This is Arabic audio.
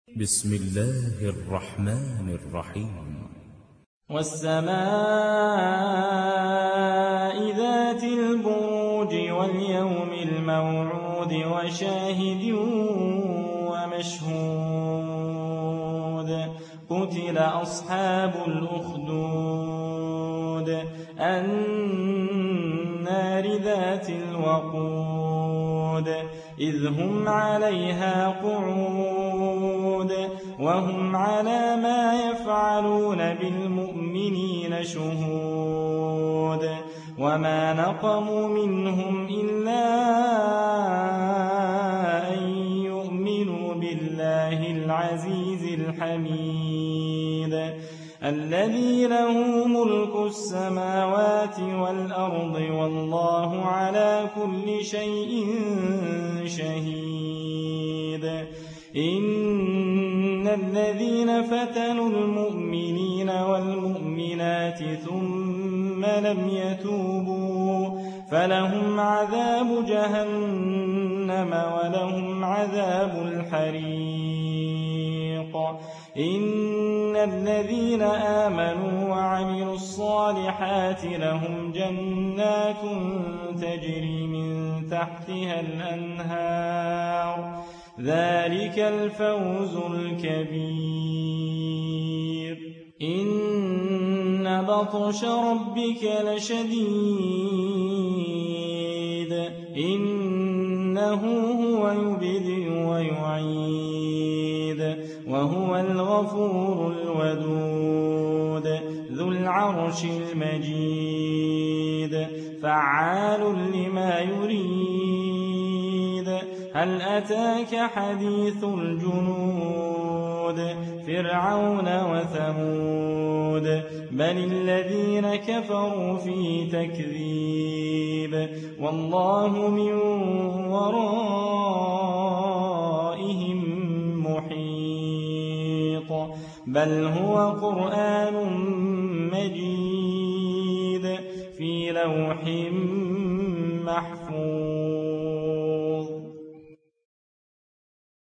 بسم الله الرحمن الرحيم والسماء ذات البروج واليوم الموعود وشاهد ومشهود قتل أصحاب الأخدود النار ذات الوقود إذ هم عليها قعود وهم على ما يفعلون بالمؤمنين شهود وما نقموا منهم إلا أن يؤمنوا بالله العزيز الحميد الذي له ملك السماوات والأرض والله على كل شيء شهيد إن الذين فتنوا المؤمنين والمؤمنات ثم لم يتوبوا فلهم عذاب جهنم ولهم عذاب الحريق إن الذين آمنوا وعملوا الصالحات لهم جنات تجري من تحتها الأنهار ذلك الفوز الكبير إن بطش ربك لشديد إنه هو يبدئ ويعيد وهو الغفور الودود ذو العرش المجيد فعال لما يريد هل أتاك حديث الجنود فرعون وثمود بل الذين كفروا في تكذيب والله من ورائهم محيط بل هو قرآن مجيد في لوح محفوظ